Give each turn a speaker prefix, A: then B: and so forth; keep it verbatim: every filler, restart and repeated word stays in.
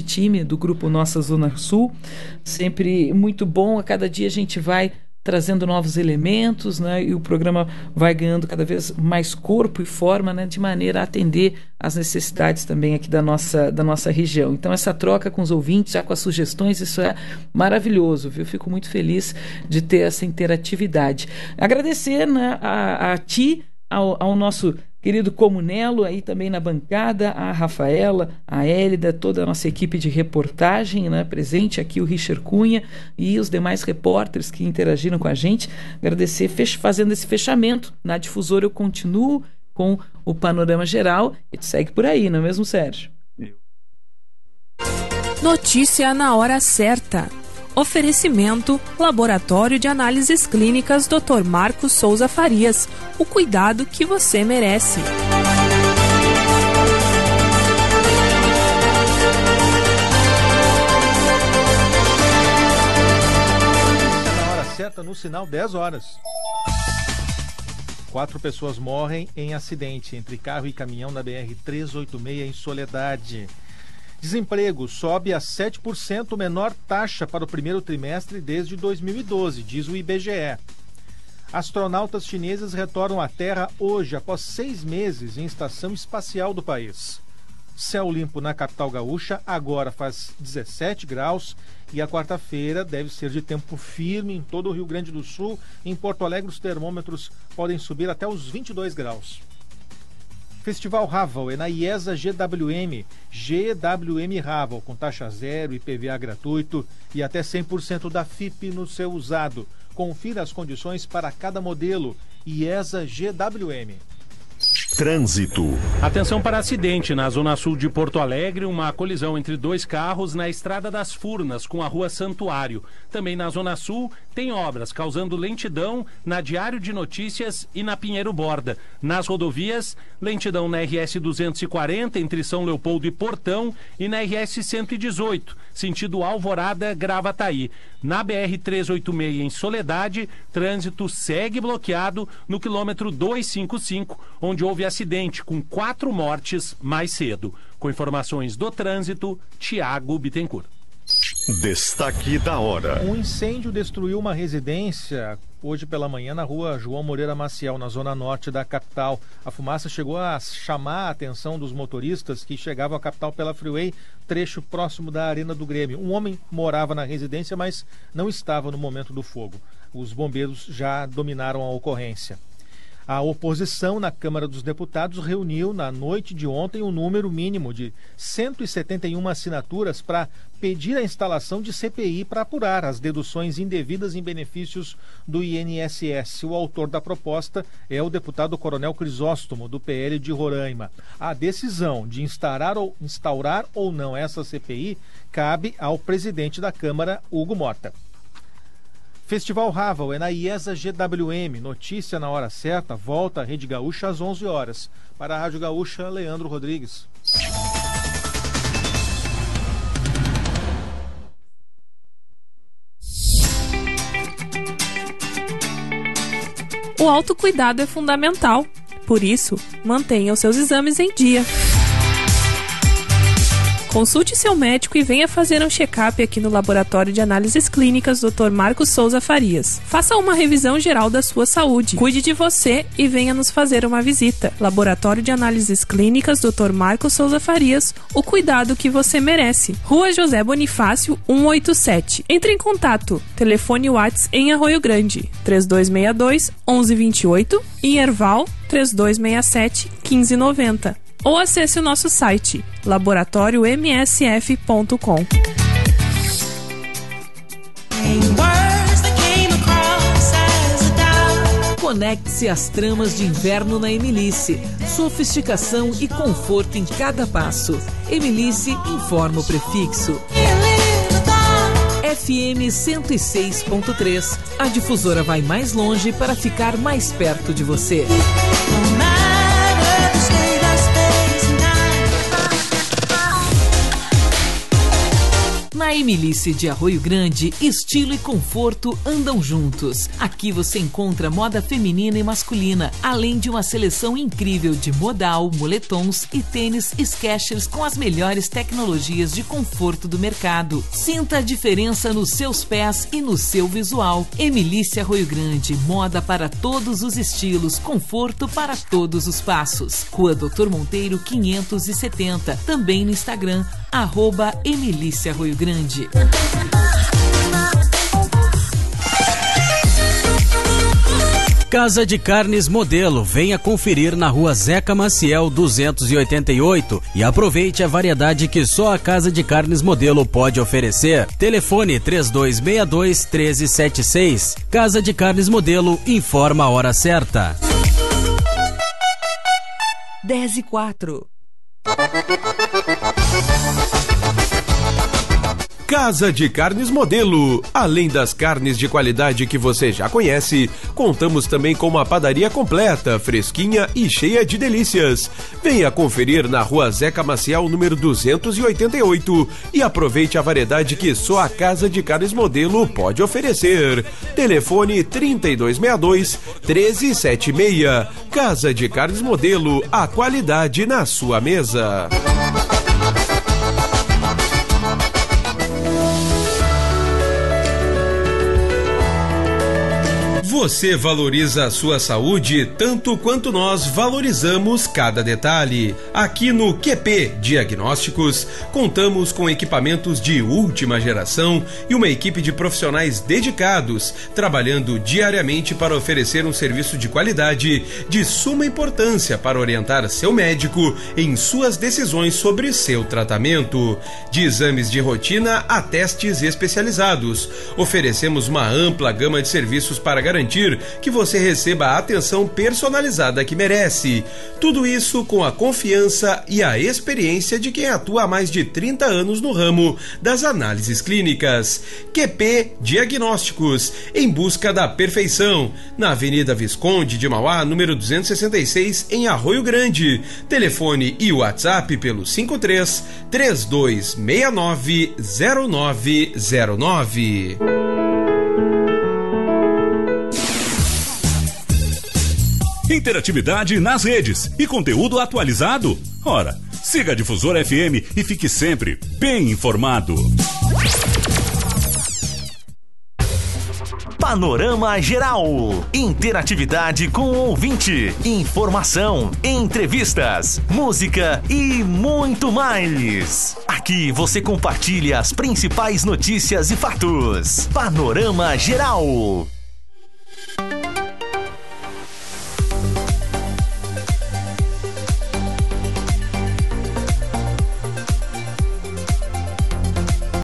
A: time do Grupo Nossa Zona Sul, sempre muito bom. A cada dia a gente vai trazendo novos elementos, né, e o programa vai ganhando cada vez mais corpo e forma, né, de maneira a atender às necessidades também aqui da nossa, da nossa região. Então essa troca com os ouvintes, já com as sugestões, isso é maravilhoso, viu? Fico muito feliz de ter essa interatividade. Agradecer, né, a, a ti, ao, ao nosso querido Comunelo aí também na bancada, a Rafaela, a Hélida, toda a nossa equipe de reportagem, né, presente aqui, o Richard Cunha e os demais repórteres que interagiram com a gente. Agradecer, fech- fazendo esse fechamento. Na Difusora eu continuo com o panorama geral e segue por aí, não é mesmo, Sérgio?
B: Notícia na hora certa. Oferecimento Laboratório de Análises Clínicas doutor Marcos Souza Farias. O cuidado que você merece.
C: Na hora certa, no sinal dez horas. Quatro pessoas morrem em acidente entre carro e caminhão na B R trezentos e oitenta e seis em Soledade. Desemprego sobe a sete por cento, menor taxa para o primeiro trimestre desde dois mil e doze, diz o I B G E. Astronautas chineses retornam à Terra hoje, após seis meses em estação espacial do país. Céu limpo na capital gaúcha, agora faz dezessete graus e a quarta-feira deve ser de tempo firme em todo o Rio Grande do Sul. Em Porto Alegre, os termômetros podem subir até os vinte e dois graus. Festival Raval é na IESA G W M, G W M Raval, com taxa zero, I P V A gratuito e até cem por cento da F I P no seu usado. Confira as condições para cada modelo. IESA G W M.
D: Trânsito.
E: Atenção para acidente na zona sul de Porto Alegre, uma colisão entre dois carros na Estrada das Furnas com a Rua Santuário. Também na zona sul tem obras causando lentidão na Diário de Notícias e na Pinheiro Borda. Nas rodovias, lentidão na R S duzentos e quarenta entre São Leopoldo e Portão e na R S cento e dezoito, sentido Alvorada, Gravataí. Na B R trezentos e oitenta e seis em Soledade, trânsito segue bloqueado no quilômetro duzentos e cinquenta e cinco, onde houve acidente com quatro mortes mais cedo. Com informações do trânsito, Tiago Bittencourt.
D: Destaque da hora.
C: Um incêndio destruiu uma residência hoje pela manhã na rua João Moreira Maciel, na zona norte da capital. A fumaça chegou a chamar a atenção dos motoristas que chegavam à capital pela Freeway, trecho próximo da Arena do Grêmio. Um homem morava na residência, mas não estava no momento do fogo. Os bombeiros já dominaram a ocorrência. A oposição na Câmara dos Deputados reuniu na noite de ontem um número mínimo de cento e setenta e uma assinaturas para pedir a instalação de C P I para apurar as deduções indevidas em benefícios do I N S S. O autor da proposta é o deputado Coronel Crisóstomo, do P L de Roraima. A decisão de instaurar ou, instaurar ou não essa C P I cabe ao presidente da Câmara, Hugo Mota. Festival Raval é na IESA G W M. Notícia na hora certa, volta à Rede Gaúcha às onze horas. Para a Rádio Gaúcha, Leandro Rodrigues.
B: O autocuidado é fundamental. Por isso, mantenha os seus exames em dia. Consulte seu médico e venha fazer um check-up aqui no Laboratório de Análises Clínicas doutor Marcos Souza Farias. Faça uma revisão geral da sua saúde. Cuide de você e venha nos fazer uma visita. Laboratório de Análises Clínicas doutor Marcos Souza Farias, o cuidado que você merece. Rua José Bonifácio, cento e oitenta e sete. Entre em contato. Telefone WhatsApp em Arroio Grande, três dois seis dois, onze vinte e oito e em Erval, três dois seis sete, quinze noventa. Ou acesse o nosso site laboratório m s f ponto com.
F: Conecte-se às tramas de inverno na Emilice. Sofisticação e conforto em cada passo. Emilice informa o prefixo. F M cento e seis ponto três. A difusora vai mais longe para ficar mais perto de você. Na Emilice de Arroio Grande, estilo e conforto andam juntos. Aqui você encontra moda feminina e masculina, além de uma seleção incrível de modal, moletons e tênis Skechers com as melhores tecnologias de conforto do mercado. Sinta a diferença nos seus pés e no seu visual. Emilice Arroio Grande, moda para todos os estilos, conforto para todos os passos. Rua Doutor Monteiro quinhentos e setenta, também no Instagram, arroba Emilice Arroio Grande.
G: Casa de Carnes Modelo, venha conferir na rua Zeca Maciel duzentos e oitenta e oito e aproveite a variedade que só a Casa de Carnes Modelo pode oferecer. Telefone três dois seis dois, um três sete seis. Casa de Carnes Modelo, informa a hora certa.
F: dez e quatro.
H: Casa de Carnes Modelo. Além das carnes de qualidade que você já conhece, contamos também com uma padaria completa, fresquinha e cheia de delícias. Venha conferir na rua Zeca Maciel, número duzentos e oitenta e oito, e aproveite a variedade que só a Casa de Carnes Modelo pode oferecer. Telefone trinta e dois sessenta e dois, treze setenta e seis. Casa de Carnes Modelo, a qualidade na sua mesa. Você valoriza a sua saúde tanto quanto nós valorizamos cada detalhe. Aqui no Q P Diagnósticos, contamos com equipamentos de última geração e uma equipe de profissionais dedicados, trabalhando diariamente para oferecer um serviço de qualidade de suma importância para orientar seu médico em suas decisões sobre seu tratamento. De exames de rotina a testes especializados, oferecemos uma ampla gama de serviços para garantir que você receba a atenção personalizada que merece. Tudo isso com a confiança e a experiência de quem atua há mais de trinta anos no ramo das análises clínicas. Q P Diagnósticos, em busca da perfeição, na Avenida Visconde de Mauá, número duzentos e sessenta e seis, em Arroio Grande. Telefone e WhatsApp pelo cinco três, três dois seis nove, zero nove zero nove.
I: Interatividade nas redes e conteúdo atualizado? Ora, siga a Difusora F M e fique sempre bem informado.
J: Panorama Geral. Interatividade com o ouvinte. Informação, entrevistas, música e muito mais. Aqui você compartilha as principais notícias e fatos. Panorama Geral.